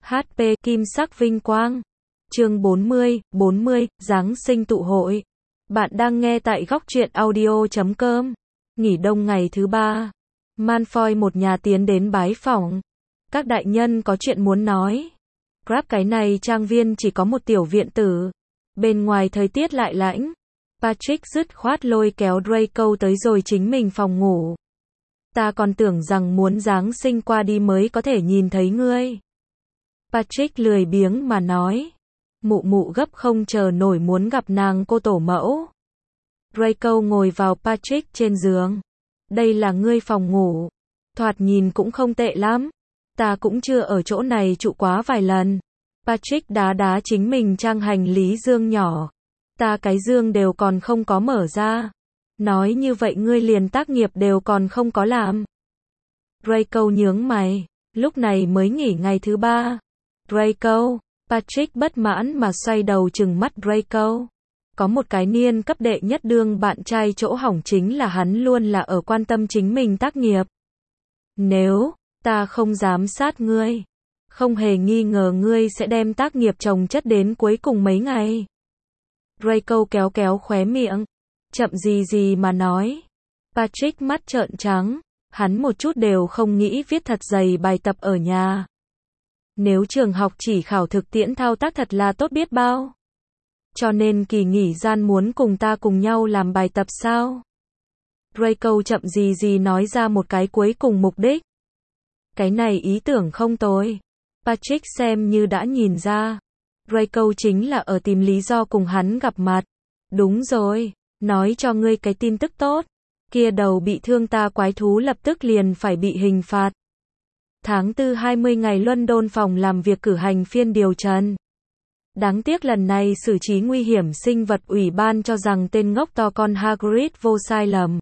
HP Kim sắc vinh quang. Chương 40, Giáng sinh tụ hội. Bạn đang nghe tại góc truyện audio.com. Nghỉ đông ngày thứ 3. Malfoy một nhà tiến đến bái phỏng. Các đại nhân có chuyện muốn nói. Crabbe cái này trang viên chỉ có một tiểu viện tử. Bên ngoài thời tiết lại lạnh. Patrick dứt khoát lôi kéo Draco tới rồi chính mình phòng ngủ. Ta còn tưởng rằng muốn Giáng sinh qua đi mới có thể nhìn thấy ngươi. Patrick lười biếng mà nói. Mụ mụ gấp không chờ nổi muốn gặp nàng cô tổ mẫu. Draco ngồi vào Patrick trên giường. Đây là ngươi phòng ngủ. Thoạt nhìn cũng không tệ lắm. Ta cũng chưa ở chỗ này trụ quá vài lần. Patrick đá chính mình trang hành lý dương nhỏ. Ta cái dương đều còn không có mở ra. Nói như vậy ngươi liền tác nghiệp đều còn không có làm. Draco nhướng mày. Lúc này mới nghỉ ngày thứ 3. Draco. Patrick bất mãn mà xoay đầu trừng mắt Draco. Có một cái niên cấp đệ nhất đương bạn trai chỗ hỏng chính là hắn luôn là ở quan tâm chính mình tác nghiệp. Nếu ta không giám sát ngươi, không hề nghi ngờ ngươi sẽ đem tác nghiệp chồng chất đến cuối cùng mấy ngày. Draco kéo khóe miệng, chậm gì mà nói. Patrick mắt trợn trắng, hắn một chút đều không nghĩ viết thật dày bài tập ở nhà. Nếu trường học chỉ khảo thực tiễn thao tác thật là tốt biết bao. Cho nên kỳ nghỉ gian muốn cùng ta cùng nhau làm bài tập sao? Draco chậm gì nói ra một cái cuối cùng mục đích. Cái này ý tưởng không tồi. Patrick xem như đã nhìn ra. Draco chính là ở tìm lý do cùng hắn gặp mặt. Đúng rồi, nói cho ngươi cái tin tức tốt. Kia đầu bị thương ta quái thú lập tức liền phải bị hình phạt. Tháng 4 20 ngày London phòng làm việc cử hành phiên điều trần. Đáng tiếc lần này xử trí nguy hiểm sinh vật ủy ban cho rằng tên ngốc to con Hagrid vô sai lầm.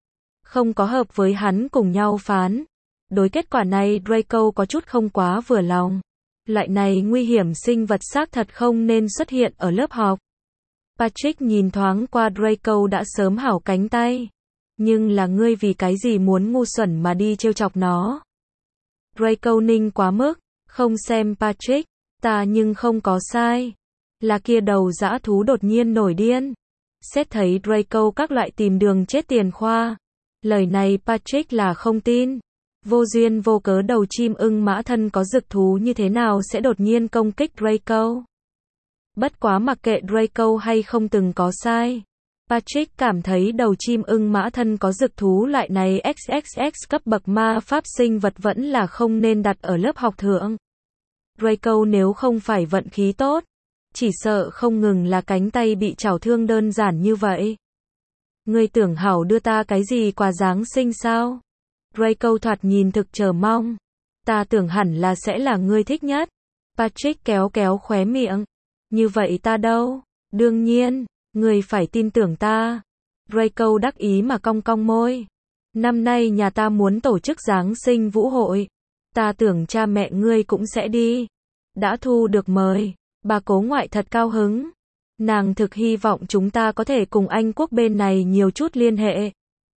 Không có hợp với hắn cùng nhau phán. Đối kết quả này Draco có chút không quá vừa lòng. Loại này nguy hiểm sinh vật xác thật không nên xuất hiện ở lớp học. Patrick nhìn thoáng qua Draco đã sớm hảo cánh tay. Nhưng là ngươi vì cái gì muốn ngu xuẩn mà đi trêu chọc nó? Draco ninh quá mức, không xem Patrick, ta nhưng không có sai. Là kia đầu dã thú đột nhiên nổi điên. Xét thấy Draco các loại tìm đường chết tiền khoa. Lời này Patrick là không tin. Vô duyên vô cớ đầu chim ưng mã thân có dực thú như thế nào sẽ đột nhiên công kích Draco. Bất quá mặc kệ Draco hay không từng có sai. Patrick cảm thấy đầu chim ưng mã thân có dực thú loại này XXX cấp bậc ma pháp sinh vật vẫn là không nên đặt ở lớp học thượng. Draco nếu không phải vận khí tốt, chỉ sợ không ngừng là cánh tay bị chảo thương đơn giản như vậy. Ngươi tưởng hảo đưa ta cái gì quà Giáng sinh sao? Draco thoạt nhìn thực chờ mong. Ta tưởng hẳn là sẽ là ngươi thích nhất. Patrick kéo khóe miệng. Như vậy ta đâu? Đương nhiên, ngươi phải tin tưởng ta. Draco đắc ý mà cong môi. Năm nay nhà ta muốn tổ chức Giáng sinh vũ hội. Ta tưởng cha mẹ ngươi cũng sẽ đi. Đã thu được mời. Bà cố ngoại thật cao hứng. Nàng thực hy vọng chúng ta có thể cùng Anh quốc bên này nhiều chút liên hệ.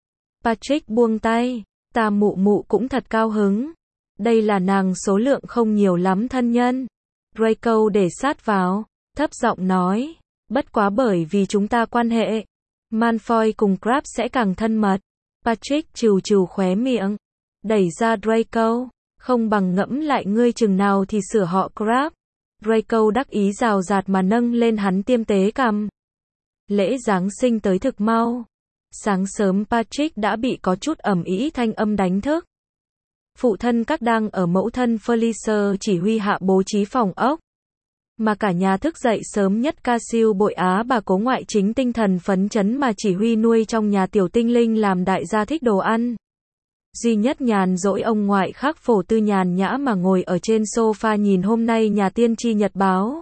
Patrick buông tay. Ta mụ cũng thật cao hứng. Đây là nàng số lượng không nhiều lắm thân nhân. Draco để sát vào, thấp giọng nói. Bất quá bởi vì chúng ta quan hệ. Malfoy cùng Crabbe sẽ càng thân mật. Patrick trừ khóe miệng. Đẩy ra Draco. Không bằng ngẫm lại ngươi chừng nào thì sửa họ Crabbe. Draco đắc ý rào rạt mà nâng lên hắn tiêm tế cằm. Lễ Giáng sinh tới thực mau. Sáng sớm Patrick đã bị có chút ầm ĩ thanh âm đánh thức. Phụ thân các đang ở mẫu thân Felicia chỉ huy hạ bố trí phòng ốc. Mà cả nhà thức dậy sớm nhất Cassiu bội á bà cố ngoại chính tinh thần phấn chấn mà chỉ huy nuôi trong nhà tiểu tinh linh làm đại gia thích đồ ăn. Duy nhất nhàn rỗi ông ngoại khác phổ tư nhàn nhã mà ngồi ở trên sofa nhìn hôm nay nhà tiên tri nhật báo.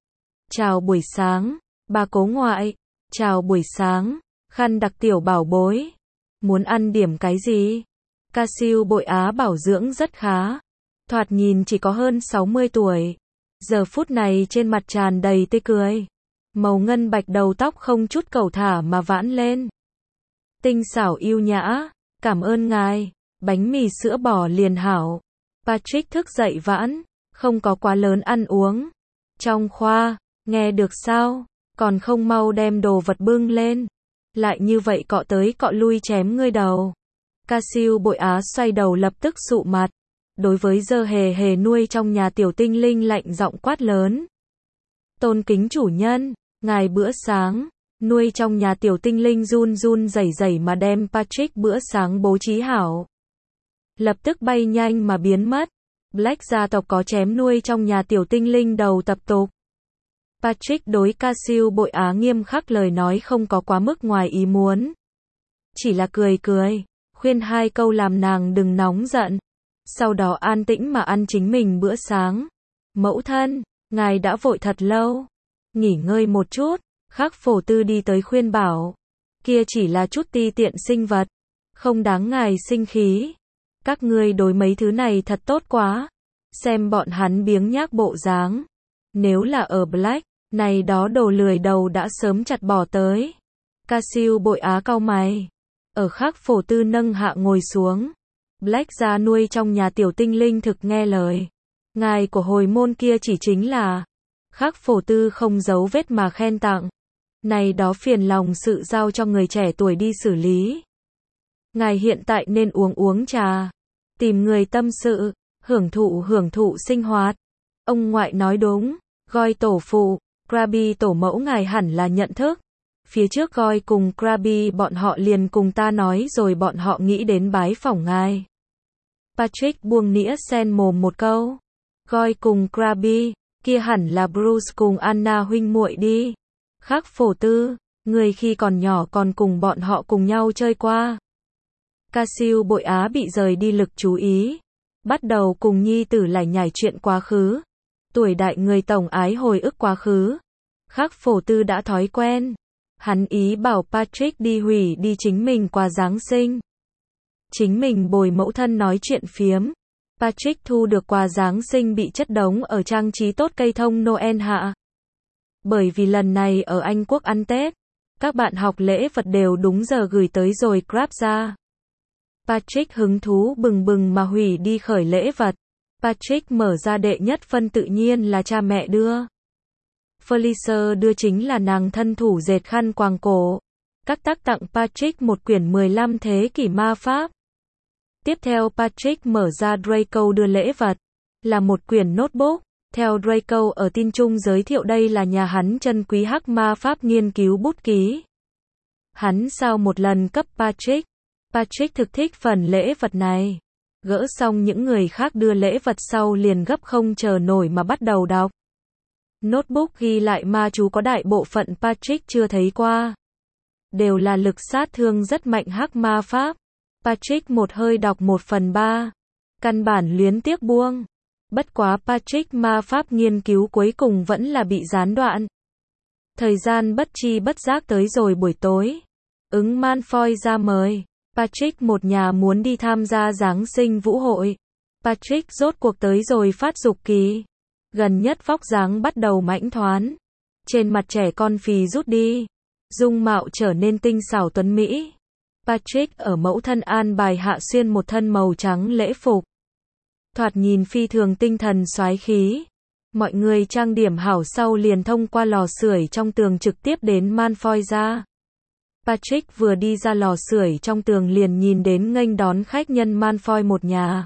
Chào buổi sáng, bà cố ngoại. Chào buổi sáng, khăn đặc tiểu bảo bối. Muốn ăn điểm cái gì? Cassiu bội á bảo dưỡng rất khá. Thoạt nhìn chỉ có hơn 60 tuổi. Giờ phút này trên mặt tràn đầy tươi cười. Màu ngân bạch đầu tóc không chút cẩu thả mà vãn lên. Tinh xảo yêu nhã. Cảm ơn ngài. Bánh mì sữa bò liền hảo. Patrick thức dậy vãn. không có quá lớn ăn uống. Trong khoa, nghe được sao? Còn không mau đem đồ vật bưng lên. Lại như vậy cọ tới cọ lui chém ngươi đầu. Ca-siêu Bội Á xoay đầu lập tức sụ mặt. Đối với Dơ Hề Hề nuôi trong nhà tiểu tinh linh lạnh giọng quát lớn. Tôn kính chủ nhân, ngài bữa sáng. Nuôi trong nhà tiểu tinh linh run run rẩy rẩy mà đem Patrick bữa sáng bố trí hảo. Lập tức bay nhanh mà biến mất. Black gia tộc có chém nuôi trong nhà tiểu tinh linh đầu tập tục. Patrick đối Ca-siêu Bội Á nghiêm khắc lời nói không có quá mức ngoài ý muốn. Chỉ là cười cười, khuyên 2 câu làm nàng đừng nóng giận. Sau đó an tĩnh mà ăn chính mình bữa sáng. Mẫu thân, ngài đã vội thật lâu. Nghỉ ngơi một chút, Khắc Phổ Tư đi tới khuyên bảo. Kia chỉ là chút ti tiện sinh vật. Không đáng ngài sinh khí. Các ngươi đối mấy thứ này thật tốt quá. Xem bọn hắn biếng nhác bộ dáng. Nếu là ở Black, này đó đồ lười đầu đã sớm chặt bỏ tới. Ca-siêu Bội Á cau mày. Ở Khắc Phổ Tư nâng hạ ngồi xuống. Black gia nuôi trong nhà tiểu tinh linh thực nghe lời. Ngài của hồi môn kia chỉ chính là. Khắc Phổ Tư không giấu vết mà khen tặng. Này đó phiền lòng sự giao cho người trẻ tuổi đi xử lý. Ngài hiện tại nên uống trà. Tìm người tâm sự, hưởng thụ sinh hoạt. Ông ngoại nói đúng, Goi tổ phụ, Krabi tổ mẫu ngài hẳn là nhận thức. Phía trước Goi cùng Krabi bọn họ liền cùng ta nói rồi bọn họ nghĩ đến bái phỏng ngài. Patrick buông nĩa sen mồm một câu. Goi cùng Krabi, kia hẳn là Bruce cùng Anna huynh muội đi. Khắc Phổ Tư, người khi còn nhỏ còn cùng bọn họ cùng nhau chơi qua. Ca-siêu Bội Á bị rời đi lực chú ý. Bắt đầu cùng nhi tử lải nhải chuyện quá khứ. Tuổi đại người tổng ái hồi ức quá khứ. Khắc Phổ Tư đã thói quen. Hắn ý bảo Patrick đi hủy đi chính mình quà Giáng sinh. Chính mình bồi mẫu thân nói chuyện phiếm. Patrick thu được quà Giáng sinh bị chất đống ở trang trí tốt cây thông Noel hạ. Bởi vì lần này ở Anh Quốc ăn Tết, các bạn học lễ vật đều đúng giờ gửi tới rồi Grab ra. Patrick hứng thú bừng bừng mà hủy đi khởi lễ vật. Patrick mở ra đệ nhất phân tự nhiên là cha mẹ đưa. Felicia đưa chính là nàng thân thủ dệt khăn quàng cổ. Các tác tặng Patrick một quyển 15 thế kỷ ma pháp. Tiếp theo Patrick mở ra Draco đưa lễ vật. Là một quyển notebook. Theo Draco ở tin chung giới thiệu đây là nhà hắn chân quý hắc ma pháp nghiên cứu bút ký. Hắn sao một lần cấp Patrick. Patrick thực thích phần lễ vật này. Gỡ xong những người khác đưa lễ vật sau liền gấp không chờ nổi mà bắt đầu đọc. Notebook ghi lại ma chú có đại bộ phận Patrick chưa thấy qua. Đều là lực sát thương rất mạnh hắc ma pháp. Patrick một hơi đọc 1/3. Căn bản luyến tiếc buông. Bất quá Patrick ma pháp nghiên cứu cuối cùng vẫn là bị gián đoạn. Thời gian bất chi bất giác tới rồi buổi tối. Ứng Malfoy ra mời. Patrick một nhà muốn đi tham gia Giáng sinh vũ hội. Patrick rốt cuộc tới rồi phát dục kỳ. Gần nhất vóc dáng bắt đầu mãnh thoán. Trên mặt trẻ con phì rút đi. Dung mạo trở nên tinh xảo tuấn mỹ. Patrick ở mẫu thân an bài hạ xuyên một thân màu trắng lễ phục. Thoạt nhìn phi thường tinh thần soái khí. Mọi người trang điểm hảo sau liền thông qua lò sưởi trong tường trực tiếp đến Malfoy ra. Patrick vừa đi ra lò sưởi trong tường liền nhìn đến nghênh đón khách nhân Malfoy một nhà.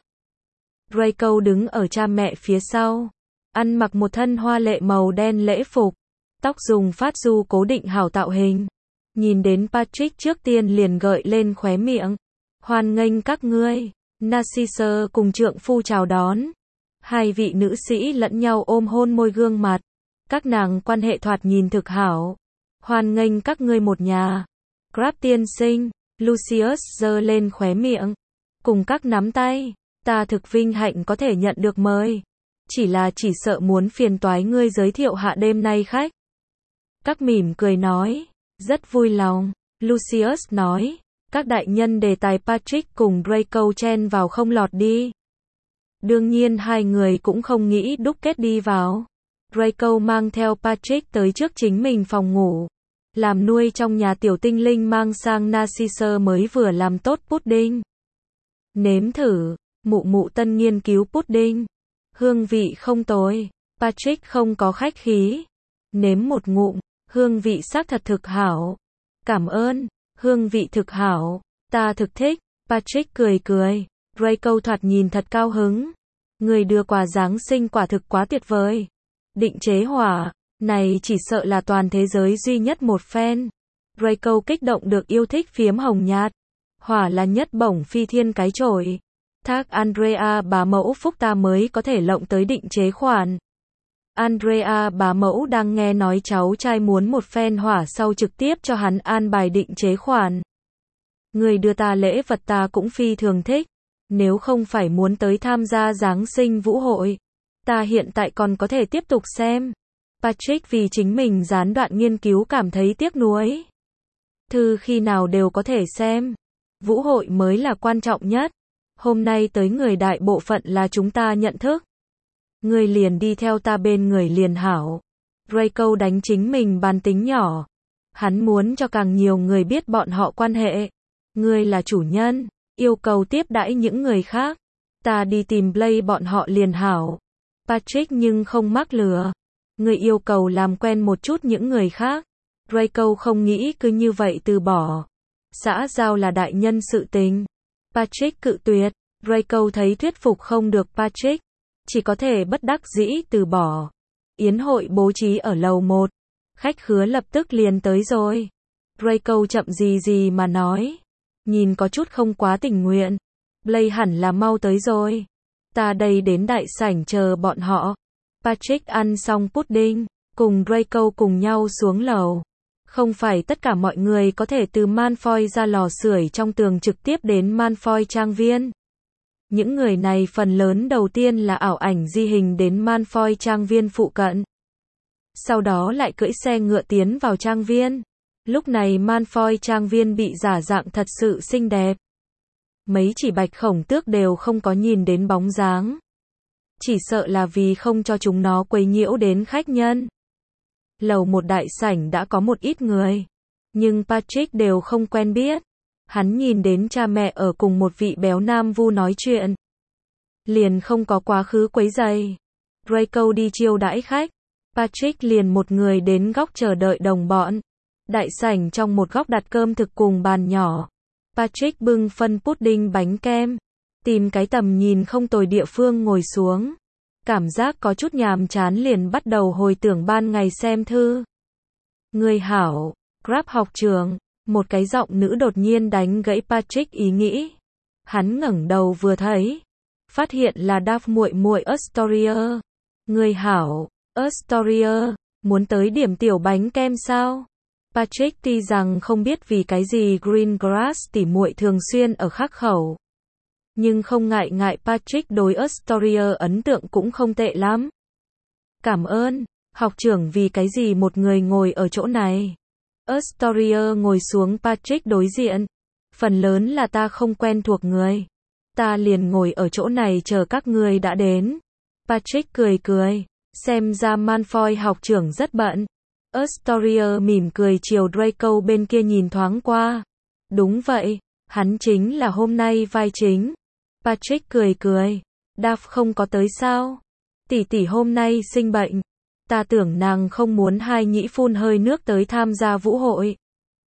Draco đứng ở cha mẹ phía sau. Ăn mặc một thân hoa lệ màu đen lễ phục. Tóc dùng phát du cố định hảo tạo hình. Nhìn đến Patrick trước tiên liền gợi lên khóe miệng. Hoan nghênh các ngươi. Narcisse cùng trượng phu chào đón. Hai vị nữ sĩ lẫn nhau ôm hôn môi gương mặt. Các nàng quan hệ thoạt nhìn thực hảo. Hoan nghênh các ngươi một nhà. Crabbe tiên sinh, Lucius giơ lên khóe miệng. Cùng các nắm tay. Ta thực vinh hạnh có thể nhận được mời. Chỉ sợ muốn phiền toái ngươi giới thiệu hạ đêm nay khách. Các mỉm cười nói. Rất vui lòng. Lucius nói. Các đại nhân đề tài Patrick cùng Draco chen vào không lọt đi. Đương nhiên hai người cũng không nghĩ đúc kết đi vào. Draco mang theo Patrick tới trước chính mình phòng ngủ. Làm nuôi trong nhà tiểu tinh linh mang sang Narcisse mới vừa làm tốt pudding. Nếm thử, mụ tân nghiên cứu pudding. Hương vị không tồi. Patrick không có khách khí. Nếm một ngụm, hương vị xác thật thực hảo. Cảm ơn, hương vị thực hảo. Ta thực thích. Patrick cười cười. Draco thoạt nhìn thật cao hứng. Người đưa quà Giáng sinh quả thực quá tuyệt vời. Định chế hỏa, này chỉ sợ là toàn thế giới duy nhất một fan. Draco kích động được yêu thích phiếm hồng nhạt. Hỏa là nhất bổng phi thiên cái chổi. Thác Andrea bá mẫu phúc ta mới có thể lộng tới định chế khoản. Andrea bá mẫu đang nghe nói cháu trai muốn một phen hỏa sau trực tiếp cho hắn an bài định chế khoản. Người đưa ta lễ vật ta cũng phi thường thích. Nếu không phải muốn tới tham gia Giáng sinh vũ hội, ta hiện tại còn có thể tiếp tục xem. Patrick vì chính mình gián đoạn nghiên cứu cảm thấy tiếc nuối. Thư khi nào đều có thể xem. Vũ hội mới là quan trọng nhất. Hôm nay tới người đại bộ phận là chúng ta nhận thức. Người liền đi theo ta bên người liền hảo. Draco đánh chính mình bàn tính nhỏ. Hắn muốn cho càng nhiều người biết bọn họ quan hệ. Người là chủ nhân, yêu cầu tiếp đãi những người khác. Ta đi tìm Blake bọn họ liền hảo. Patrick nhưng không mắc lừa. Người yêu cầu làm quen một chút những người khác. Draco không nghĩ cứ như vậy từ bỏ. Xã giao là đại nhân sự tình. Patrick cự tuyệt. Draco thấy thuyết phục không được Patrick. Chỉ có thể bất đắc dĩ từ bỏ. Yến hội bố trí ở lầu 1. Khách khứa lập tức liền tới rồi. Draco chậm gì mà nói. Nhìn có chút không quá tình nguyện. Blake hẳn là mau tới rồi. Ta đây đến đại sảnh chờ bọn họ. Patrick ăn xong pudding, cùng Draco cùng nhau xuống lầu. Không phải tất cả mọi người có thể từ Malfoy ra lò sưởi trong tường trực tiếp đến Malfoy trang viên. Những người này phần lớn đầu tiên là ảo ảnh di hình đến Malfoy trang viên phụ cận. Sau đó lại cưỡi xe ngựa tiến vào trang viên. Lúc này Malfoy trang viên bị giả dạng thật sự xinh đẹp. Mấy chỉ bạch khổng tước đều không có nhìn đến bóng dáng. Chỉ sợ là vì không cho chúng nó quấy nhiễu đến khách nhân. Lầu 1 đại sảnh đã có một ít người. Nhưng Patrick đều không quen biết. Hắn nhìn đến cha mẹ ở cùng một vị béo nam vu nói chuyện. Liền không có quá khứ quấy rầy. Draco đi chiêu đãi khách. Patrick liền một người đến góc chờ đợi đồng bọn. Đại sảnh trong một góc đặt cơm thực cùng bàn nhỏ. Patrick bưng phân pudding bánh kem. Tìm cái tầm nhìn không tồi địa phương ngồi xuống. Cảm giác có chút nhàm chán liền bắt đầu hồi tưởng ban ngày xem thư. Người hảo, Crabbe học trường. Một cái giọng nữ đột nhiên đánh gãy Patrick ý nghĩ. Hắn ngẩng đầu vừa thấy. Phát hiện là Duff muội muội Astoria. Người hảo, Astoria. Muốn tới điểm tiểu bánh kem sao? Patrick tuy rằng không biết vì cái gì Greengrass tỉ muội thường xuyên ở khắc khẩu. Nhưng không ngại Patrick đối Astoria ấn tượng cũng không tệ lắm. Cảm ơn, học trưởng vì cái gì một người ngồi ở chỗ này. Astoria ngồi xuống Patrick đối diện. Phần lớn là ta không quen thuộc người. Ta liền ngồi ở chỗ này chờ các ngươi đã đến. Patrick cười cười. Xem ra Malfoy học trưởng rất bận. Astoria mỉm cười chiều Draco bên kia nhìn thoáng qua. Đúng vậy, hắn chính là hôm nay vai chính. Patrick cười cười. Duff không có tới sao? Tỷ tỷ hôm nay sinh bệnh. Ta tưởng nàng không muốn hai nhĩ phun hơi nước tới tham gia vũ hội.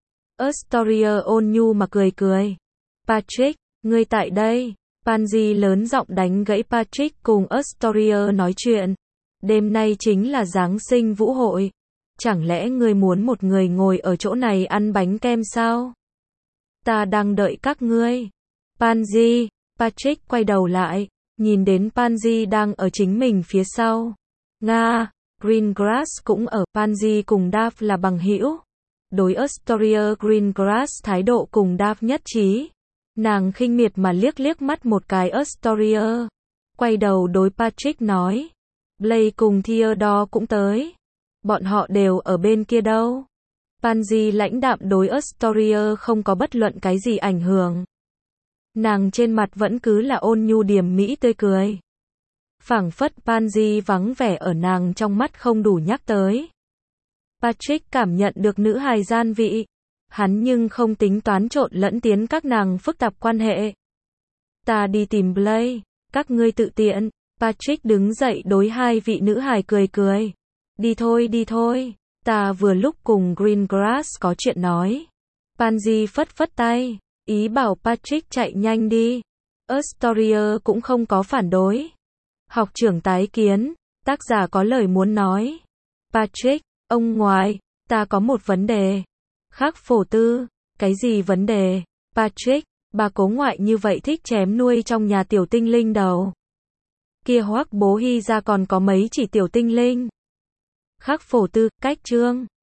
Astoria ôn nhu mà cười cười. Patrick, ngươi tại đây. Pansy lớn giọng đánh gãy Patrick cùng Astoria nói chuyện. Đêm nay chính là Giáng sinh vũ hội. Chẳng lẽ ngươi muốn một người ngồi ở chỗ này ăn bánh kem sao? Ta đang đợi các ngươi. Pansy, Patrick quay đầu lại, nhìn đến Pansy đang ở chính mình phía sau. Nga, Greengrass cũng ở. Pansy cùng Duff là bằng hữu. Đối Astoria Greengrass thái độ cùng Duff nhất trí. Nàng khinh miệt mà liếc mắt một cái Astoria. Quay đầu đối Patrick nói. Blake cùng Theodore cũng tới. Bọn họ đều ở bên kia đâu. Pansy lãnh đạm đối Astoria không có bất luận cái gì ảnh hưởng. Nàng trên mặt vẫn cứ là ôn nhu điềm mỹ tươi cười. Phảng phất Pansy vắng vẻ ở nàng trong mắt không đủ nhắc tới. Patrick cảm nhận được nữ hài gian vị. Hắn nhưng không tính toán trộn lẫn tiến các nàng phức tạp quan hệ. Ta đi tìm Blake, các ngươi tự tiện. Patrick đứng dậy đối hai vị nữ hài cười cười. Đi thôi, ta vừa lúc cùng Greengrass có chuyện nói. Pansy phất phất tay, ý bảo Patrick chạy nhanh đi. Astoria cũng không có phản đối. Học trưởng tái kiến, tác giả có lời muốn nói. Patrick, ông ngoại, ta có một vấn đề. Khắc phổ tư, cái gì vấn đề? Patrick, bà cố ngoại như vậy thích chém nuôi trong nhà tiểu tinh linh đầu. Kia Hoắc bố Hy ra còn có mấy chỉ tiểu tinh linh. Khắc phổ tư, cách chương.